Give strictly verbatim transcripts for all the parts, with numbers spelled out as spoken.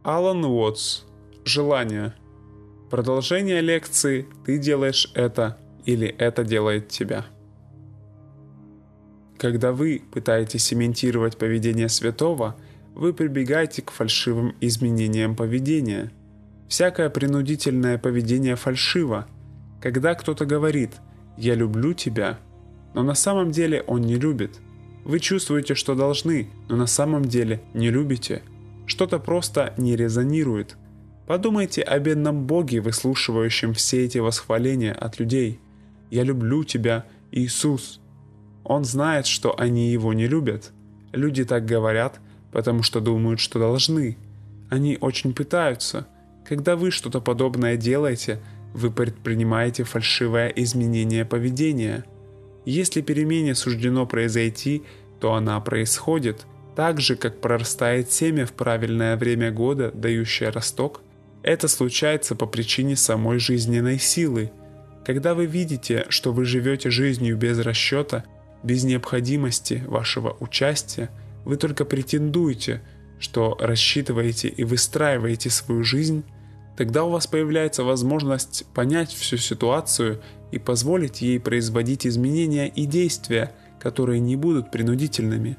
Алан Уотс. Желание. Продолжение лекции «Ты делаешь это» или «Это делает тебя». Когда вы пытаетесь имитировать поведение святого, вы прибегаете к фальшивым изменениям поведения. Всякое принудительное поведение фальшиво. Когда кто-то говорит «Я люблю тебя», но на самом деле он не любит. Вы чувствуете, что должны, но на самом деле не любите. Что-то просто не резонирует. Подумайте о бедном Боге, выслушивающем все эти восхваления от людей. «Я люблю тебя, Иисус». Он знает, что они его не любят. Люди так говорят, потому что думают, что должны. Они очень пытаются. Когда вы что-то подобное делаете, вы предпринимаете фальшивое изменение поведения. Если перемене суждено произойти, то она происходит, так же, как прорастает семя в правильное время года, дающее росток. Это случается по причине самой жизненной силы. Когда вы видите, что вы живете жизнью без расчета, без необходимости вашего участия, вы только претендуете, что рассчитываете и выстраиваете свою жизнь, тогда у вас появляется возможность понять всю ситуацию и позволить ей производить изменения и действия, которые не будут принудительными.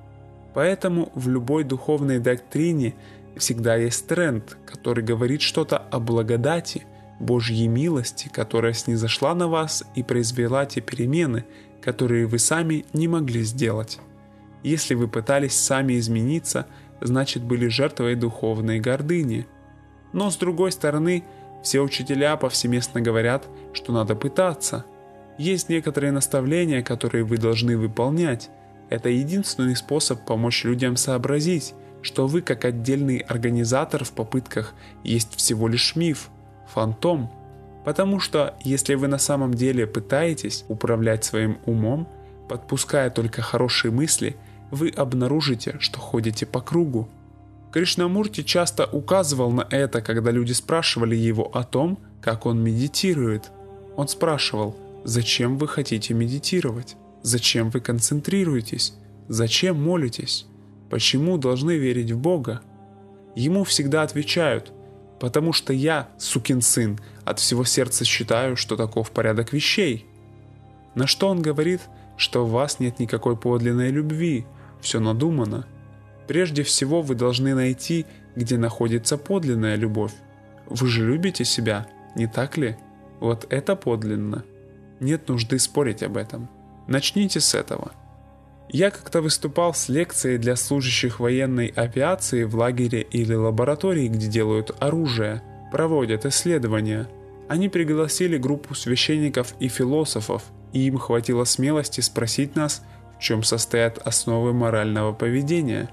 Поэтому в любой духовной доктрине всегда есть тренд, который говорит что-то о благодати, Божьей милости, которая снизошла на вас и произвела те перемены, которые вы сами не могли сделать. Если вы пытались сами измениться, значит были жертвой духовной гордыни. Но с другой стороны, все учителя повсеместно говорят, что надо пытаться. Есть некоторые наставления, которые вы должны выполнять. Это единственный способ помочь людям сообразить, что вы как отдельный организатор в попытках есть всего лишь миф, фантом. Потому что если вы на самом деле пытаетесь управлять своим умом, подпуская только хорошие мысли, вы обнаружите, что ходите по кругу. Кришнамурти часто указывал на это, когда люди спрашивали его о том, как он медитирует. Он спрашивал: «Зачем вы хотите медитировать? Зачем вы концентрируетесь? Зачем молитесь? Почему должны верить в Бога?» Ему всегда отвечают: «Потому что я, сукин сын, от всего сердца считаю, что таков порядок вещей». На что он говорит, что в вас нет никакой подлинной любви, все надумано. Прежде всего вы должны найти, где находится подлинная любовь. Вы же любите себя, не так ли? Вот это подлинно. Нет нужды спорить об этом. Начните с этого. Я как-то выступал с лекцией для служащих военной авиации в лагере или лаборатории, где делают оружие, проводят исследования. Они пригласили группу священников и философов, и им хватило смелости спросить нас, в чем состоят основы морального поведения.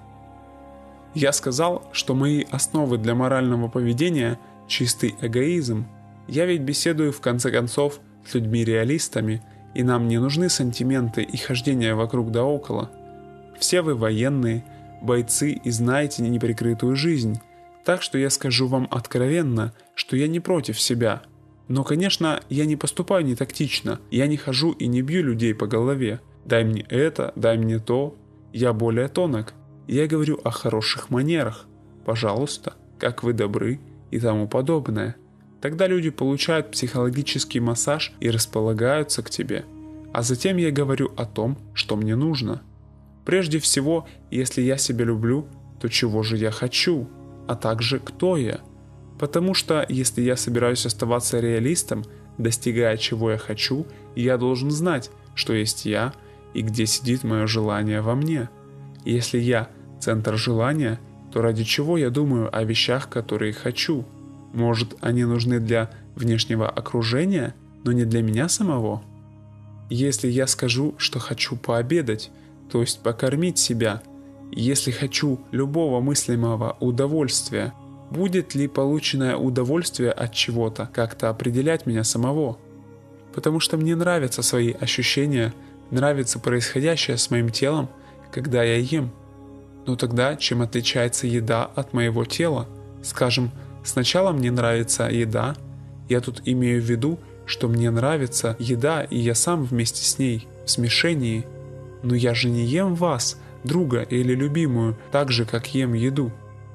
Я сказал, что мои основы для морального поведения – чистый эгоизм. Я ведь беседую в конце концов с людьми-реалистами, и нам не нужны сантименты и хождения вокруг да около. Все вы военные, бойцы и знаете неприкрытую жизнь, так что я скажу вам откровенно, что я не против себя. Но, конечно, я не поступаю не тактично, я не хожу и не бью людей по голове. Дай мне это, дай мне то. Я более тонок. Я говорю о хороших манерах. Пожалуйста, как вы добры и тому подобное. Тогда люди получают психологический массаж и располагаются к тебе. А затем я говорю о том, что мне нужно. Прежде всего, если я себя люблю, то чего же я хочу, а также кто я? Потому что если я собираюсь оставаться реалистом, достигая чего я хочу, я должен знать, что есть я и где сидит мое желание во мне. Если я центр желания, то ради чего я думаю о вещах, которые хочу? Может, они нужны для внешнего окружения, но не для меня самого? Если я скажу, что хочу пообедать, то есть покормить себя, если хочу любого мыслимого удовольствия, будет ли полученное удовольствие от чего-то как-то определять меня самого? Потому что мне нравятся свои ощущения, нравится происходящее с моим телом, когда я ем. Но тогда чем отличается еда от моего тела? Скажем, сначала мне нравится еда, я тут имею в виду, что мне нравится еда, и я сам вместе с ней, в смешении. Но я же не ем вас, друга или любимую, так же, как ем еду.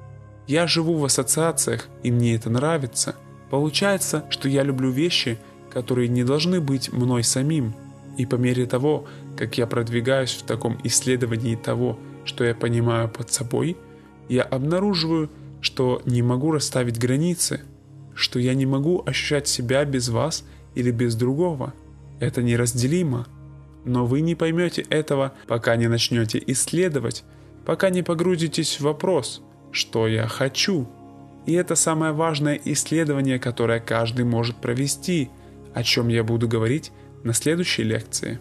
Я живу в ассоциациях, и мне это нравится. Получается, что я люблю вещи, которые не должны быть мной самим. И по мере того, как я продвигаюсь в таком исследовании того, что я понимаю под собой, я обнаруживаю, что не могу расставить границы, что я не могу ощущать себя без вас или без другого. Это неразделимо. Но вы не поймете этого, пока не начнете исследовать, пока не погрузитесь в вопрос, что я хочу. И это самое важное исследование, которое каждый может провести, о чем я буду говорить на следующей лекции.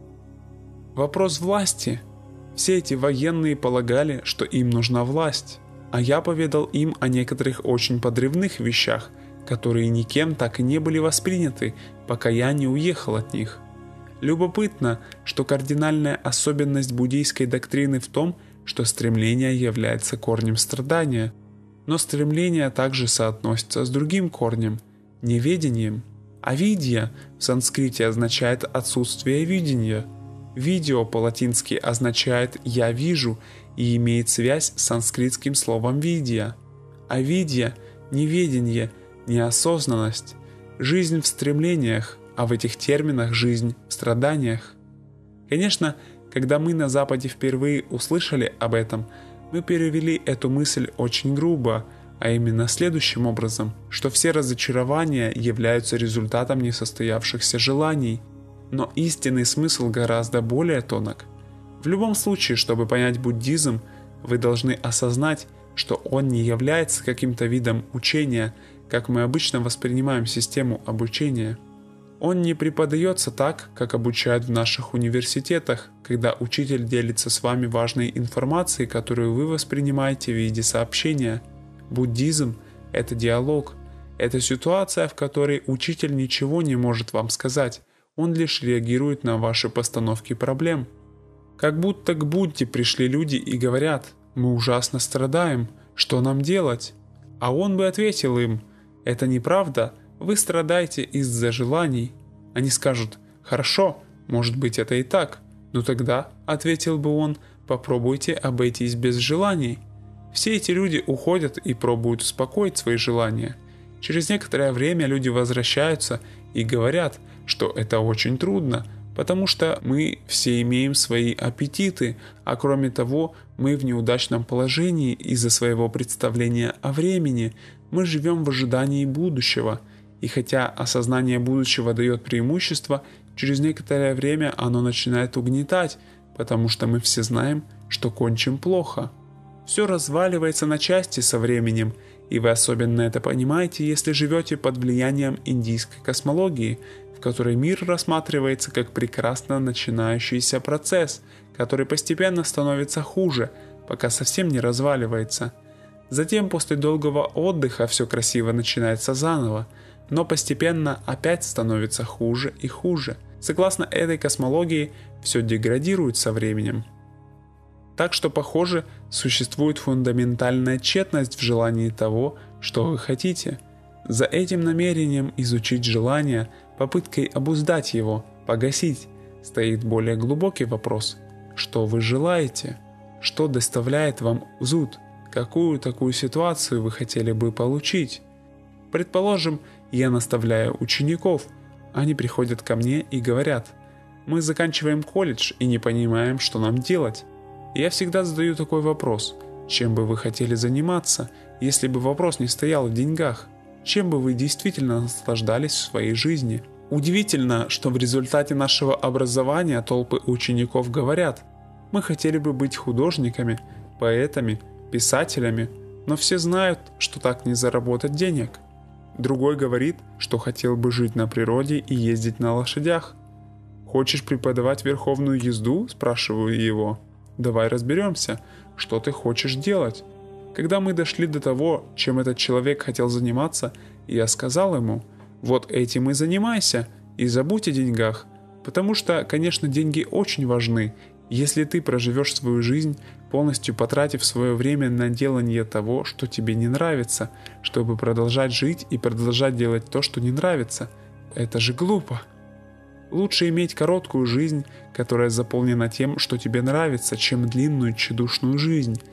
Вопрос власти. Все эти военные полагали, что им нужна власть, а я поведал им о некоторых очень подрывных вещах, которые никем так и не были восприняты, пока я не уехал от них. Любопытно, что кардинальная особенность буддийской доктрины в том, что стремление является корнем страдания, но стремление также соотносится с другим корнем – неведением. Авидья в санскрите означает отсутствие видения. Видео по-латински означает «я вижу» и имеет связь с санскритским словом «видья». Авидья – неведение, неосознанность, жизнь в стремлениях, а в этих терминах жизнь в страданиях. Конечно, когда мы на Западе впервые услышали об этом, мы перевели эту мысль очень грубо, а именно следующим образом, что все разочарования являются результатом несостоявшихся желаний, но истинный смысл гораздо более тонок. В любом случае, чтобы понять буддизм, вы должны осознать, что он не является каким-то видом учения, как мы обычно воспринимаем систему обучения. Он не преподается так, как обучают в наших университетах, когда учитель делится с вами важной информацией, которую вы воспринимаете в виде сообщения. Буддизм – это диалог. Это ситуация, в которой учитель ничего не может вам сказать, он лишь реагирует на ваши постановки проблем. Как будто к Будде пришли люди и говорят: «Мы ужасно страдаем, что нам делать?» А он бы ответил им: «Это неправда, вы страдаете из-за желаний». Они скажут: «Хорошо, может быть, это и так, но тогда, — ответил бы он, — попробуйте обойтись без желаний». Все эти люди уходят и пробуют успокоить свои желания. Через некоторое время люди возвращаются и говорят, что это очень трудно, потому что мы все имеем свои аппетиты, а кроме того, мы в неудачном положении из-за своего представления о времени, мы живем в ожидании будущего. И хотя осознание будущего дает преимущество, через некоторое время оно начинает угнетать, потому что мы все знаем, что кончим плохо. Все разваливается на части со временем, и вы особенно это понимаете, если живете под влиянием индийской космологии, в которой мир рассматривается как прекрасно начинающийся процесс, который постепенно становится хуже, пока совсем не разваливается. Затем после долгого отдыха все красиво начинается заново, но постепенно опять становится хуже и хуже. Согласно этой космологии, все деградирует со временем. Так что, похоже, существует фундаментальная тщетность в желании того, что вы хотите. За этим намерением изучить желание, попыткой обуздать его, погасить, стоит более глубокий вопрос: что вы желаете? Что доставляет вам зуд? Какую такую ситуацию вы хотели бы получить? Предположим, я наставляю учеников. Они приходят ко мне и говорят: «Мы заканчиваем колледж и не понимаем, что нам делать». Я всегда задаю такой вопрос: чем бы вы хотели заниматься, если бы вопрос не стоял в деньгах? Чем бы вы действительно наслаждались в своей жизни? Удивительно, что в результате нашего образования толпы учеников говорят: «Мы хотели бы быть художниками, поэтами, писателями, но все знают, что так не заработать денег». Другой говорит, что хотел бы жить на природе и ездить на лошадях. «Хочешь преподавать верховную езду?» – спрашиваю его. «Давай разберемся, что ты хочешь делать». Когда мы дошли до того, чем этот человек хотел заниматься, я сказал ему: «Вот этим и занимайся, и забудь о деньгах, потому что, конечно, деньги очень важны. Если ты проживешь свою жизнь, полностью потратив свое время на делание того, что тебе не нравится, чтобы продолжать жить и продолжать делать то, что не нравится, это же глупо. Лучше иметь короткую жизнь, которая заполнена тем, что тебе нравится, чем длинную тщедушную жизнь.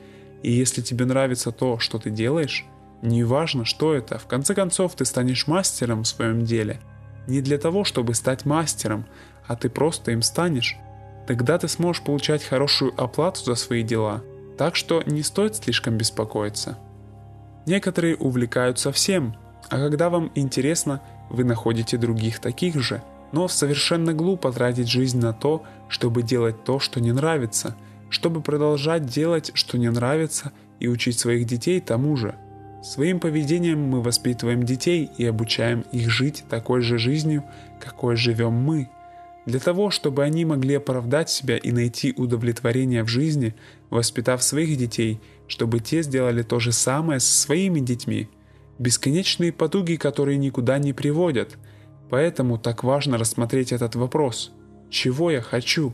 И если тебе нравится то, что ты делаешь, неважно, что это, в конце концов ты станешь мастером в своем деле. Не для того, чтобы стать мастером, а ты просто им станешь. Тогда ты сможешь получать хорошую оплату за свои дела. Так что не стоит слишком беспокоиться. Некоторые увлекаются всем, а когда вам интересно, вы находите других таких же. Но совершенно глупо тратить жизнь на то, чтобы делать то, что не нравится, чтобы продолжать делать, что не нравится, и учить своих детей тому же. Своим поведением мы воспитываем детей и обучаем их жить такой же жизнью, какой живем мы. Для того, чтобы они могли оправдать себя и найти удовлетворение в жизни, воспитав своих детей, чтобы те сделали то же самое со своими детьми. Бесконечные потуги, которые никуда не приводят. Поэтому так важно рассмотреть этот вопрос. Чего я хочу?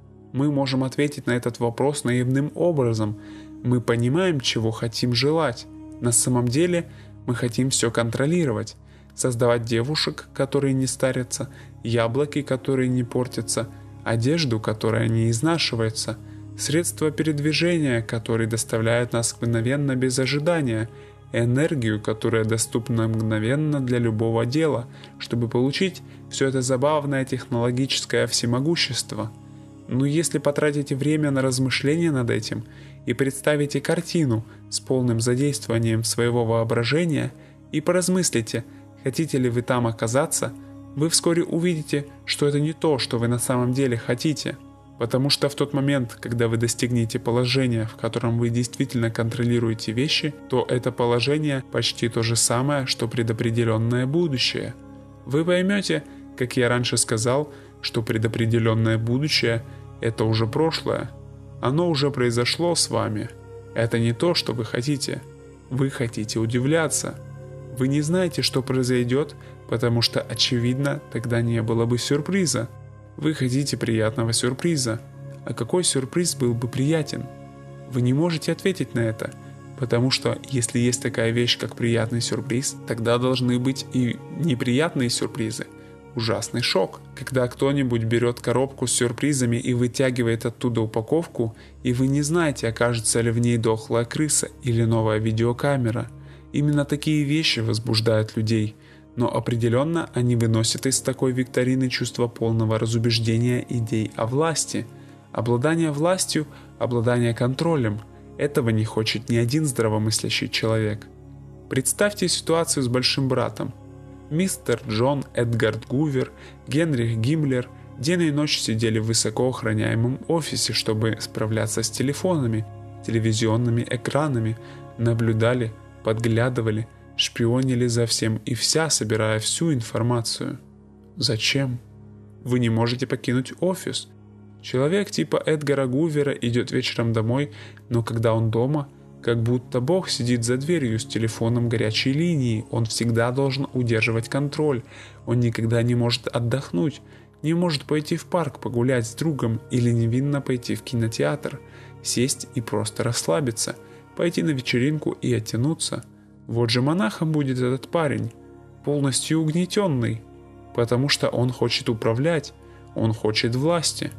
Мы можем ответить на этот вопрос наивным образом. Мы понимаем, чего хотим желать. На самом деле мы хотим все контролировать. Создавать девушек, которые не старятся, яблоки, которые не портятся, одежду, которая не изнашивается, средства передвижения, которые доставляют нас мгновенно без ожидания, энергию, которая доступна мгновенно для любого дела, чтобы получить все это забавное технологическое всемогущество. Но если потратите время на размышления над этим и представите картину с полным задействованием своего воображения и поразмыслите, хотите ли вы там оказаться, вы вскоре увидите, что это не то, что вы на самом деле хотите. Потому что в тот момент, когда вы достигнете положения, в котором вы действительно контролируете вещи, то это положение почти то же самое, что предопределенное будущее. Вы поймете, как я раньше сказал, что предопределенное будущее – это уже прошлое. Оно уже произошло с вами. Это не то, что вы хотите. Вы хотите удивляться. Вы не знаете, что произойдет, потому что, очевидно, тогда не было бы сюрприза. Вы хотите приятного сюрприза. А какой сюрприз был бы приятен? Вы не можете ответить на это, потому что если есть такая вещь, как приятный сюрприз, тогда должны быть и неприятные сюрпризы. Ужасный шок, когда кто-нибудь берет коробку с сюрпризами и вытягивает оттуда упаковку, и вы не знаете, окажется ли в ней дохлая крыса или новая видеокамера. Именно такие вещи возбуждают людей, но определенно они выносят из такой викторины чувство полного разубеждения идей о власти. Обладание властью, обладание контролем – этого не хочет ни один здравомыслящий человек. Представьте ситуацию с большим братом. Мистер Джон Эдгард Гувер, Генрих Гиммлер день и ночь сидели в высоко охраняемом офисе, чтобы справляться с телефонами, телевизионными экранами, наблюдали, подглядывали, шпионили за всем и вся, собирая всю информацию. Зачем? Вы не можете покинуть офис. Человек типа Эдгара Гувера идет вечером домой, но когда он дома, как будто Бог сидит за дверью с телефоном горячей линии, он всегда должен удерживать контроль, он никогда не может отдохнуть, не может пойти в парк погулять с другом или невинно пойти в кинотеатр, сесть и просто расслабиться, пойти на вечеринку и оттянуться. Вот же монахом будет этот парень, полностью угнетенный, потому что он хочет управлять, он хочет власти.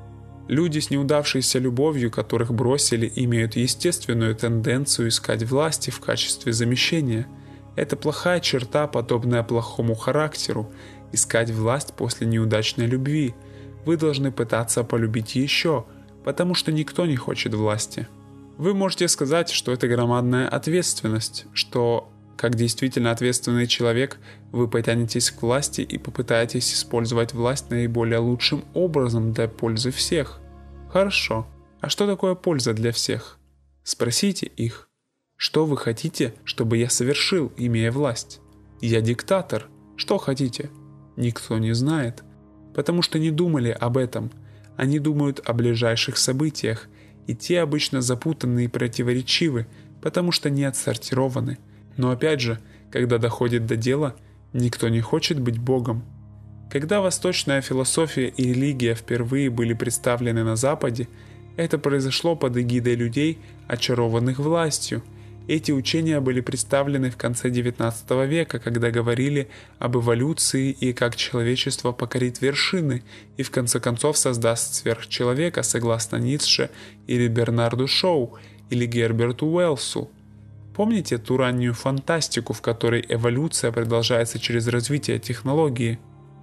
Люди с неудавшейся любовью, которых бросили, имеют естественную тенденцию искать власти в качестве замещения. Это плохая черта, подобная плохому характеру – искать власть после неудачной любви. Вы должны пытаться полюбить еще, потому что никто не хочет власти. Вы можете сказать, что это громадная ответственность, что, как действительно ответственный человек, вы потянетесь к власти и попытаетесь использовать власть наиболее лучшим образом для пользы всех. Хорошо. А что такое польза для всех? Спросите их. Что вы хотите, чтобы я совершил, имея власть? Я диктатор. Что хотите? Никто не знает. Потому что не думали об этом. Они думают о ближайших событиях, и те обычно запутанны и противоречивы, потому что не отсортированы. Но опять же, когда доходит до дела, никто не хочет быть Богом. Когда восточная философия и религия впервые были представлены на Западе, это произошло под эгидой людей, очарованных властью. Эти учения были представлены в конце девятнадцатого века, когда говорили об эволюции и как человечество покорит вершины и в конце концов создаст сверхчеловека, согласно Ницше или Бернарду Шоу, или Герберту Уэллсу. Помните ту раннюю фантастику, в которой эволюция продолжается через развитие технологии?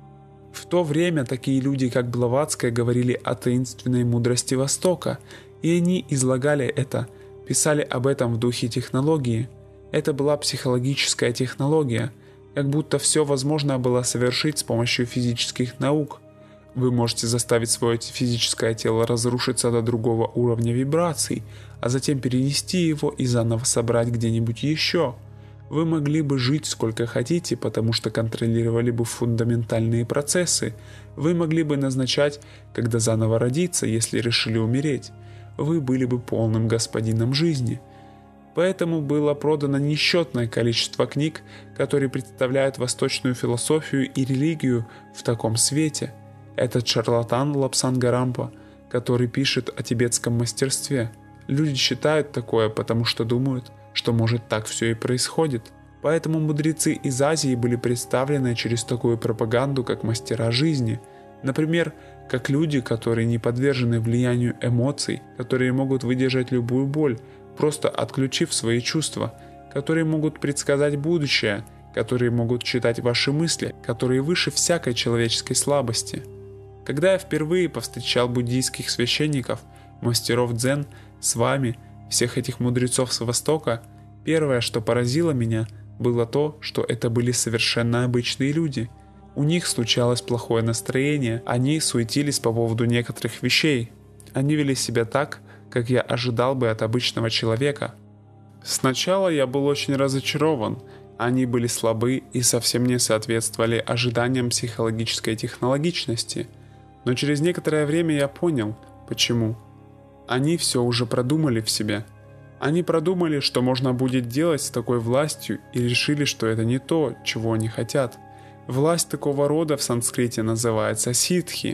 В то время такие люди, как Блаватская, говорили о таинственной мудрости Востока, и они излагали это, писали об этом в духе технологии. Это была психологическая технология, как будто все возможно было совершить с помощью физических наук. Вы можете заставить свое физическое тело разрушиться до другого уровня вибраций, а затем перенести его и заново собрать где-нибудь еще. Вы могли бы жить сколько хотите, потому что контролировали бы фундаментальные процессы. Вы могли бы назначать, когда заново родиться, если решили умереть. Вы были бы полным господином жизни. Поэтому было продано несчетное количество книг, которые представляют восточную философию и религию в таком свете. Этот шарлатан Лапсан Гарампа, который пишет о тибетском мастерстве. Люди считают такое, потому что думают, что может так все и происходит. Поэтому мудрецы из Азии были представлены через такую пропаганду, как мастера жизни. Например, как люди, которые не подвержены влиянию эмоций, которые могут выдержать любую боль, просто отключив свои чувства, которые могут предсказать будущее, которые могут читать ваши мысли, которые выше всякой человеческой слабости. Когда я впервые повстречал буддийских священников, мастеров дзен, с вами, всех этих мудрецов с Востока, первое, что поразило меня, было то, что это были совершенно обычные люди. У них случалось плохое настроение, они суетились по поводу некоторых вещей. Они вели себя так, как я ожидал бы от обычного человека. Сначала я был очень разочарован. Они были слабы и совсем не соответствовали ожиданиям психологической технологичности. Но через некоторое время я понял, почему. Они все уже продумали в себе. Они продумали, что можно будет делать с такой властью, и решили, что это не то, чего они хотят. Власть такого рода в санскрите называется ситхи.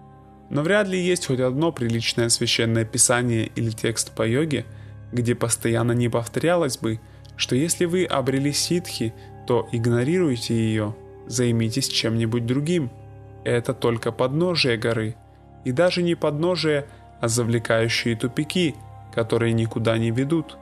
Но вряд ли есть хоть одно приличное священное писание или текст по йоге, где постоянно не повторялось бы, что если вы обрели ситхи, то игнорируйте ее, займитесь чем-нибудь другим. Это только подножие горы. И даже не подножие, а завлекающие тупики, которые никуда не ведут.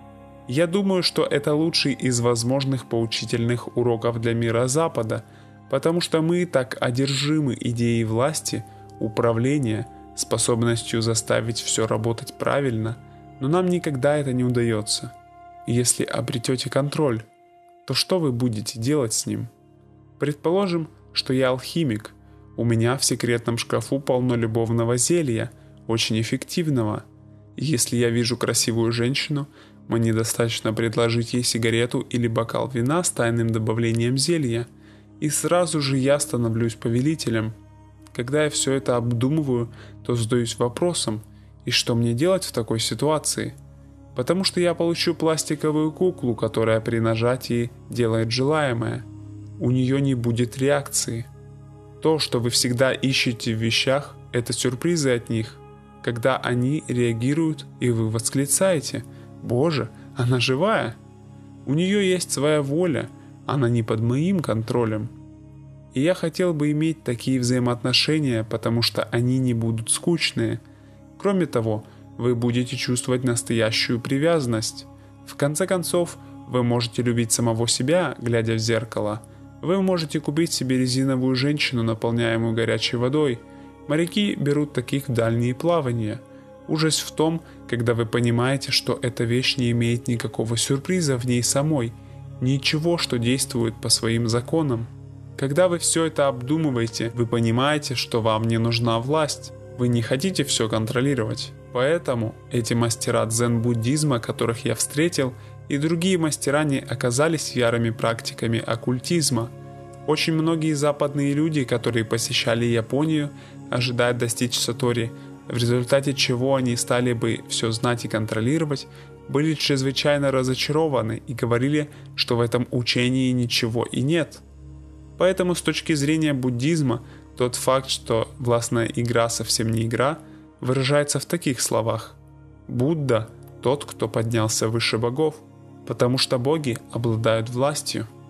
Я думаю, что это лучший из возможных поучительных уроков для мира Запада, потому что мы так одержимы идеей власти, управления, способностью заставить все работать правильно, но нам никогда это не удается. Если обретете контроль, то что вы будете делать с ним? Предположим, что я алхимик. У меня в секретном шкафу полно любовного зелья, очень эффективного. Если я вижу красивую женщину, мне достаточно предложить ей сигарету или бокал вина с тайным добавлением зелья, и сразу же я становлюсь повелителем. Когда я все это обдумываю, то задаюсь вопросом, и что мне делать в такой ситуации? Потому что я получу пластиковую куклу, которая при нажатии делает желаемое. У нее не будет реакции. То, что вы всегда ищете в вещах, это сюрпризы от них. Когда они реагируют, и вы восклицаете: «Боже, она живая! У нее есть своя воля, она не под моим контролем». И я хотел бы иметь такие взаимоотношения, потому что они не будут скучные. Кроме того, вы будете чувствовать настоящую привязанность. В конце концов, вы можете любить самого себя, глядя в зеркало. Вы можете купить себе резиновую женщину, наполняемую горячей водой. Моряки берут таких в дальние плавания. Ужас в том, когда вы понимаете, что эта вещь не имеет никакого сюрприза в ней самой, ничего, что действует по своим законам. Когда вы все это обдумываете, вы понимаете, что вам не нужна власть. Вы не хотите все контролировать. Поэтому эти мастера дзен-буддизма, которых я встретил, и другие мастера не оказались ярыми практиками оккультизма. Очень многие западные люди, которые посещали Японию, ожидая достичь сатори, в результате чего они стали бы все знать и контролировать, были чрезвычайно разочарованы и говорили, что в этом учении ничего и нет. Поэтому с точки зрения буддизма, тот факт, что властная игра совсем не игра, выражается в таких словах: Будда – тот, кто поднялся выше богов, потому что боги обладают властью.